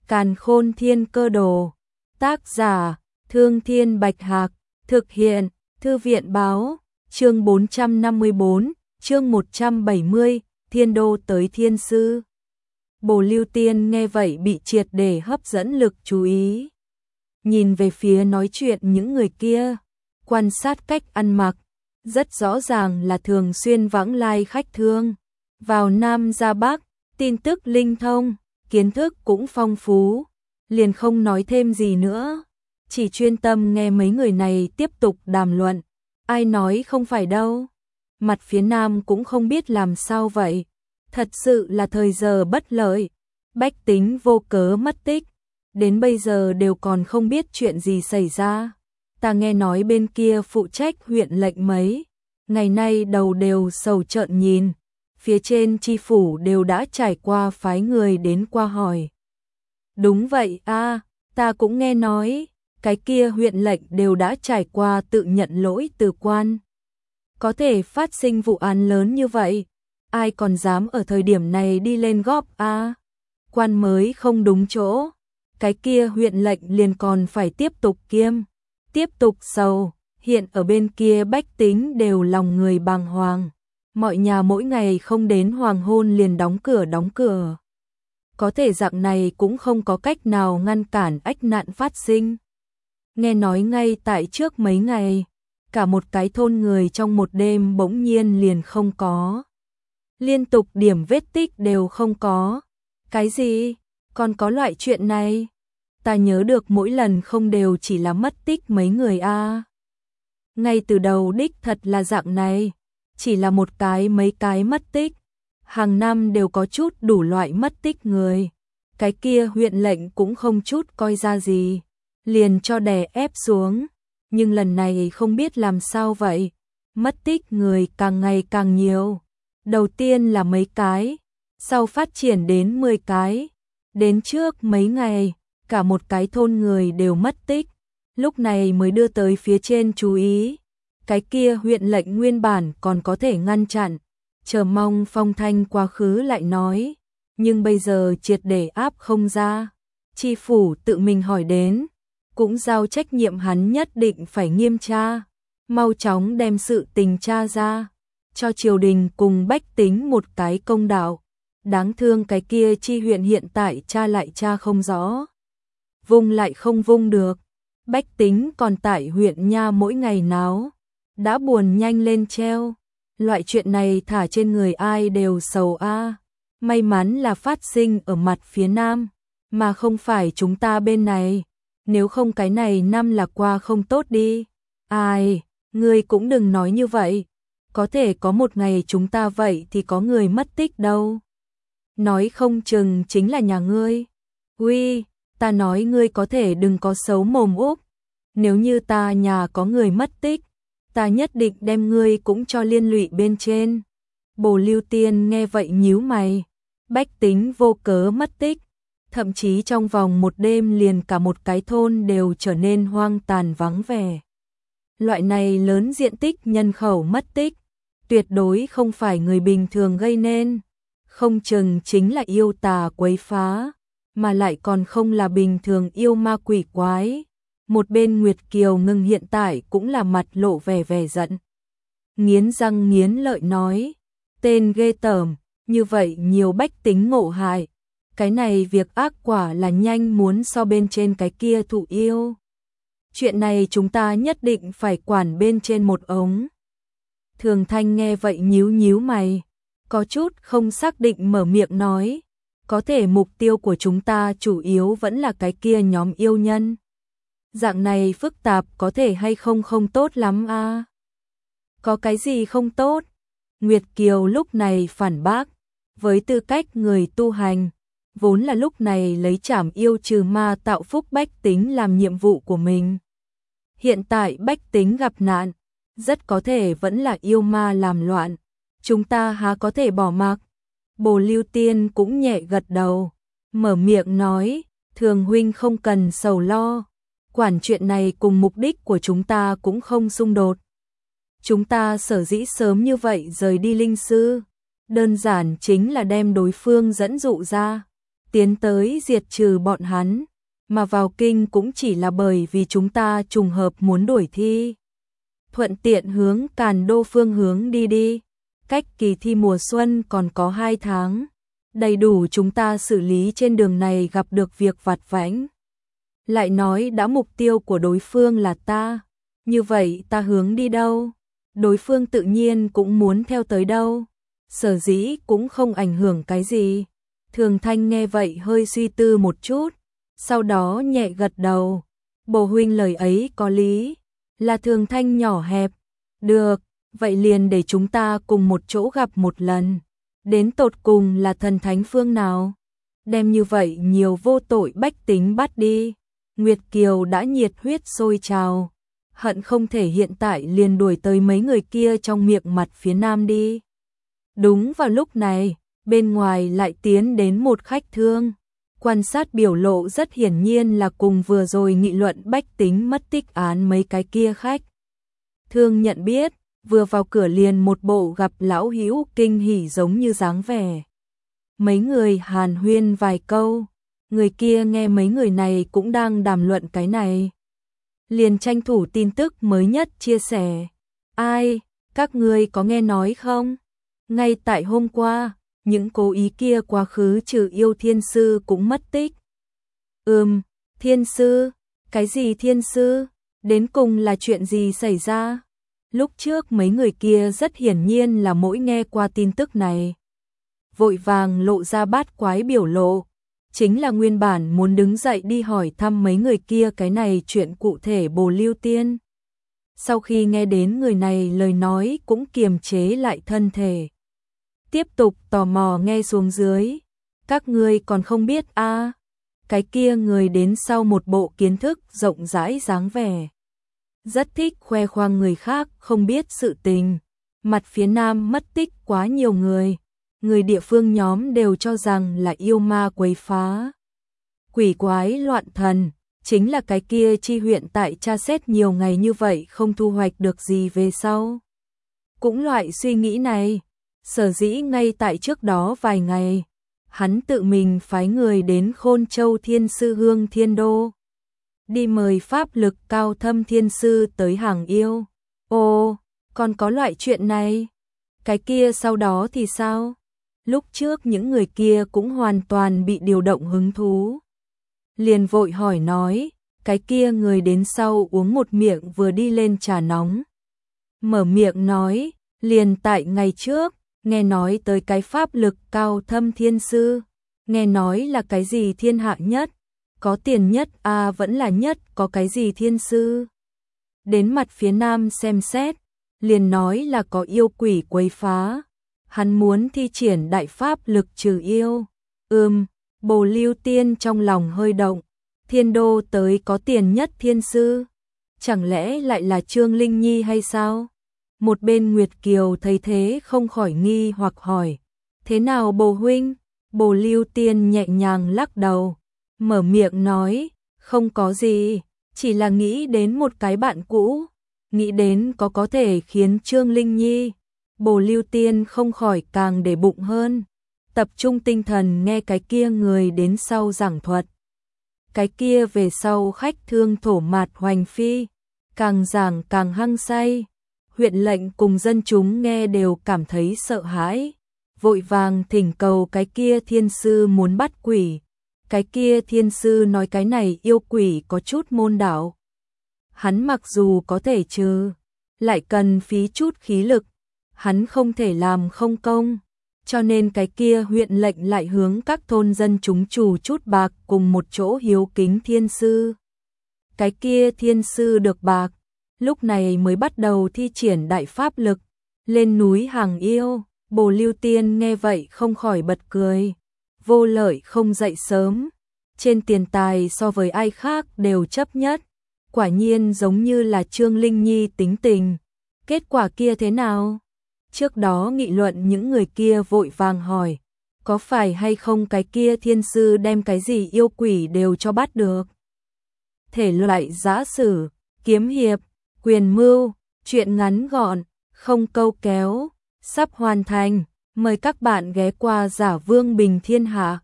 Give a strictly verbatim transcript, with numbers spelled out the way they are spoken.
Càn Khôn Thiên Cơ Đồ. Tác giả: Thương Thiên Bạch Hạc. Thực hiện: Thư viện báo. Chương bốn trăm năm mươi bốn, chương một trăm bảy mươi, Thiên Đô tới Thiên Sư. Bồ Lưu Tiên nghe vậy bị triệt để hấp dẫn lực chú ý. Nhìn về phía nói chuyện những người kia, quan sát cách ăn mặc, rất rõ ràng là thường xuyên vãng lai khách thương. Vào Nam ra Bắc, tin tức linh thông, kiến thức cũng phong phú, liền không nói thêm gì nữa, chỉ chuyên tâm nghe mấy người này tiếp tục đàm luận. Ai nói không phải đâu, mặt phía Nam cũng không biết làm sao vậy, thật sự là thời giờ bất lợi, bách tính vô cớ mất tích, đến bây giờ đều còn không biết chuyện gì xảy ra. Ta nghe nói bên kia phụ trách huyện lệnh mấy ngày nay đầu đều sầu trợn nhìn, phía trên chi phủ đều đã trải qua phái người đến qua hỏi. Đúng vậy a, ta cũng nghe nói, cái kia huyện lệnh đều đã trải qua tự nhận lỗi từ quan. Có thể phát sinh vụ án lớn như vậy, ai còn dám ở thời điểm này đi lên góp a? Quan mới không đúng chỗ, cái kia huyện lệnh liền còn phải tiếp tục kiêm, tiếp tục sầu, hiện ở bên kia bách tính đều lòng người bàng hoàng. Mọi nhà mỗi ngày không đến hoàng hôn liền đóng cửa đóng cửa. Có thể dạng này cũng không có cách nào ngăn cản ách nạn phát sinh. Nghe nói ngay tại trước mấy ngày, cả một cái thôn người trong một đêm bỗng nhiên liền không có. Liên tục điểm vết tích đều không có. Cái gì? Còn có loại chuyện này? Ta nhớ được mỗi lần không đều chỉ là mất tích mấy người a. À. Ngay từ đầu đích thật là dạng này, chỉ là một cái mấy cái mất tích. Hàng năm đều có chút đủ loại mất tích người. Cái kia huyện lệnh cũng không chút coi ra gì, liền cho đè ép xuống. Nhưng lần này không biết làm sao vậy, mất tích người càng ngày càng nhiều. Đầu tiên là mấy cái, sau phát triển đến mười cái. Đến trước mấy ngày, cả một cái thôn người đều mất tích. Lúc này mới đưa tới phía trên chú ý. Cái kia huyện lệnh nguyên bản còn có thể ngăn chặn, chờ mong phong thanh quá khứ lại nói, nhưng bây giờ triệt để áp không ra. Chi phủ tự mình hỏi đến, cũng giao trách nhiệm hắn nhất định phải nghiêm tra, mau chóng đem sự tình tra ra, cho triều đình cùng bách tính một cái công đạo. Đáng thương cái kia chi huyện hiện tại tra lại tra không rõ, vung lại không vung được, bách tính còn tại huyện nha mỗi ngày náo, đã buồn nhanh lên treo. Loại chuyện này thả trên người ai đều sầu a. À. May mắn là phát sinh ở mặt phía Nam, mà không phải chúng ta bên này. Nếu không cái này năm là qua không tốt đi. Ai, ngươi cũng đừng nói như vậy. Có thể có một ngày chúng ta vậy thì có người mất tích đâu. Nói không chừng chính là nhà ngươi. Uy, ta nói ngươi có thể đừng có xấu mồm úp. Nếu như ta nhà có người mất tích, ta nhất định đem ngươi cũng cho liên lụy bên trên. Bồ Lưu Tiên nghe vậy nhíu mày, bách tính vô cớ mất tích, thậm chí trong vòng một đêm liền cả một cái thôn đều trở nên hoang tàn vắng vẻ. Loại này lớn diện tích nhân khẩu mất tích, tuyệt đối không phải người bình thường gây nên, không chừng chính là yêu tà quấy phá, mà lại còn không là bình thường yêu ma quỷ quái. Một bên Nguyệt Kiều Ngưng hiện tại cũng là mặt lộ vẻ vẻ giận. Nghiến răng nghiến lợi nói, tên ghê tởm, như vậy nhiều bách tính ngộ hại. Cái này việc ác quả là nhanh muốn so bên trên cái kia thụ yêu. Chuyện này chúng ta nhất định phải quản bên trên một ống. Thường Thanh nghe vậy nhíu nhíu mày, có chút không xác định mở miệng nói, có thể mục tiêu của chúng ta chủ yếu vẫn là cái kia nhóm yêu nhân. Dạng này phức tạp có thể hay không không tốt lắm a. À? Có cái gì không tốt? Nguyệt Kiều lúc này phản bác, với tư cách người tu hành, vốn là lúc này lấy trảm yêu trừ ma tạo phúc bách tính làm nhiệm vụ của mình. Hiện tại bách tính gặp nạn, rất có thể vẫn là yêu ma làm loạn, chúng ta há có thể bỏ mặc. Bồ Lưu Tiên cũng nhẹ gật đầu, mở miệng nói, Thường huynh không cần sầu lo. Quản chuyện này cùng mục đích của chúng ta cũng không xung đột. Chúng ta sở dĩ sớm như vậy rời đi linh sư, đơn giản chính là đem đối phương dẫn dụ ra. tiến tới diệt trừ bọn hắn, mà vào kinh cũng chỉ là bởi vì chúng ta trùng hợp muốn đuổi thi. Thuận tiện hướng Càn Đô phương hướng đi đi, cách kỳ thi mùa xuân còn có hai tháng, đầy đủ chúng ta xử lý trên đường này gặp được việc vặt vãnh. Lại nói đã mục tiêu của đối phương là ta, như vậy ta hướng đi đâu, đối phương tự nhiên cũng muốn theo tới đâu, sở dĩ cũng không ảnh hưởng cái gì. Thường Thanh nghe vậy hơi suy tư một chút, sau đó nhẹ gật đầu. Bồ huynh lời ấy có lý, là Thường Thanh nhỏ hẹp. Được, vậy liền để chúng ta cùng một chỗ gặp một lần. Đến tột cùng là thần thánh phương nào? Đem như vậy nhiều vô tội bách tính bắt đi. Nguyệt Kiều đã nhiệt huyết sôi trào, hận không thể hiện tại liền đuổi tới mấy người kia trong miệng mặt phía nam đi. Đúng vào lúc này, bên ngoài lại tiến đến một khách thương. Quan sát biểu lộ rất hiển nhiên là cùng vừa rồi nghị luận bách tính mất tích án mấy cái kia khách. Thương nhận biết, vừa vào cửa liền một bộ gặp lão hữu kinh hỉ giống như dáng vẻ. Mấy người hàn huyên vài câu, người kia nghe mấy người này cũng đang đàm luận cái này. Liền tranh thủ tin tức mới nhất chia sẻ. Ai, các ngươi có nghe nói không? Ngay tại hôm qua, những cố ý kia quá khứ trừ yêu thiên sư cũng mất tích. Ừm, thiên sư, cái gì thiên sư? Đến cùng là chuyện gì xảy ra? Lúc trước mấy người kia rất hiển nhiên là mỗi nghe qua tin tức này, vội vàng lộ ra bát quái biểu lộ, chính là nguyên bản muốn đứng dậy đi hỏi thăm mấy người kia cái này chuyện cụ thể Bồ Lưu Tiên. Sau khi nghe đến người này lời nói cũng kiềm chế lại thân thể. Tiếp tục tò mò nghe xuống dưới. Các ngươi còn không biết a? À, cái kia người đến sau một bộ kiến thức rộng rãi dáng vẻ. Rất thích khoe khoang người khác không biết sự tình. Mặt phía nam mất tích quá nhiều người. Người địa phương nhóm đều cho rằng là yêu ma quấy phá. Quỷ quái loạn thần, chính là cái kia chi huyện tại tra xét nhiều ngày như vậy không thu hoạch được gì về sau. Cũng loại suy nghĩ này, sở dĩ ngay tại trước đó vài ngày, hắn tự mình phái người đến Khôn Châu Thiên Sư Hương Thiên Đô. Đi mời pháp lực cao thâm thiên sư tới hàng yêu. Ồ, còn có loại chuyện này. Cái kia sau đó thì sao? Lúc trước những người kia cũng hoàn toàn bị điều động hứng thú. Liền vội hỏi nói, cái kia người đến sau uống một miệng vừa đi lên trà nóng. Mở miệng nói, liền tại ngày trước, nghe nói tới cái pháp lực cao thâm thiên sư. Nghe nói là cái gì thiên hạ nhất, có tiền nhất à vẫn là nhất có cái gì thiên sư. Đến mặt phía nam xem xét, liền nói là có yêu quỷ quấy phá. Hắn muốn thi triển đại pháp lực trừ yêu. Ừm, Bồ Lưu Tiên trong lòng hơi động. Thiên đô tới có tiền nhất thiên sư. Chẳng lẽ lại là Trương Linh Nhi hay sao? Một bên Nguyệt Kiều thấy thế không khỏi nghi hoặc hỏi. Thế nào Bồ huynh? Bồ Lưu Tiên nhẹ nhàng lắc đầu. Mở miệng nói, không có gì. Chỉ là nghĩ đến một cái bạn cũ. Nghĩ đến có có thể khiến Trương Linh Nhi. Bồ Lưu Tiên không khỏi càng để bụng hơn, tập trung tinh thần nghe cái kia người đến sau giảng thuật. Cái kia về sau khách thương thổ mạt hoành phi, càng giảng càng hăng say. Huyện lệnh cùng dân chúng nghe đều cảm thấy sợ hãi, vội vàng thỉnh cầu cái kia thiên sư muốn bắt quỷ. Cái kia thiên sư nói cái này yêu quỷ có chút môn đạo. Hắn mặc dù có thể trừ, lại cần phí chút khí lực. Hắn không thể làm không công, cho nên cái kia huyện lệnh lại hướng các thôn dân chúng trù chút bạc cùng một chỗ hiếu kính thiên sư. Cái kia thiên sư được bạc, lúc này mới bắt đầu thi triển đại pháp lực, lên núi hàng yêu. Bồ Lưu Tiên nghe vậy không khỏi bật cười, vô lợi không dậy sớm, trên tiền tài so với ai khác đều chấp nhất, quả nhiên giống như là Trương Linh Nhi tính tình. Kết quả kia thế nào? Trước đó nghị luận những người kia vội vàng hỏi, có phải hay không cái kia thiên sư đem cái gì yêu quỷ đều cho bắt được? Thể loại giã sử, kiếm hiệp, quyền mưu, chuyện ngắn gọn, không câu kéo, sắp hoàn thành, mời các bạn ghé qua Giả Vương Bình Thiên Hạ.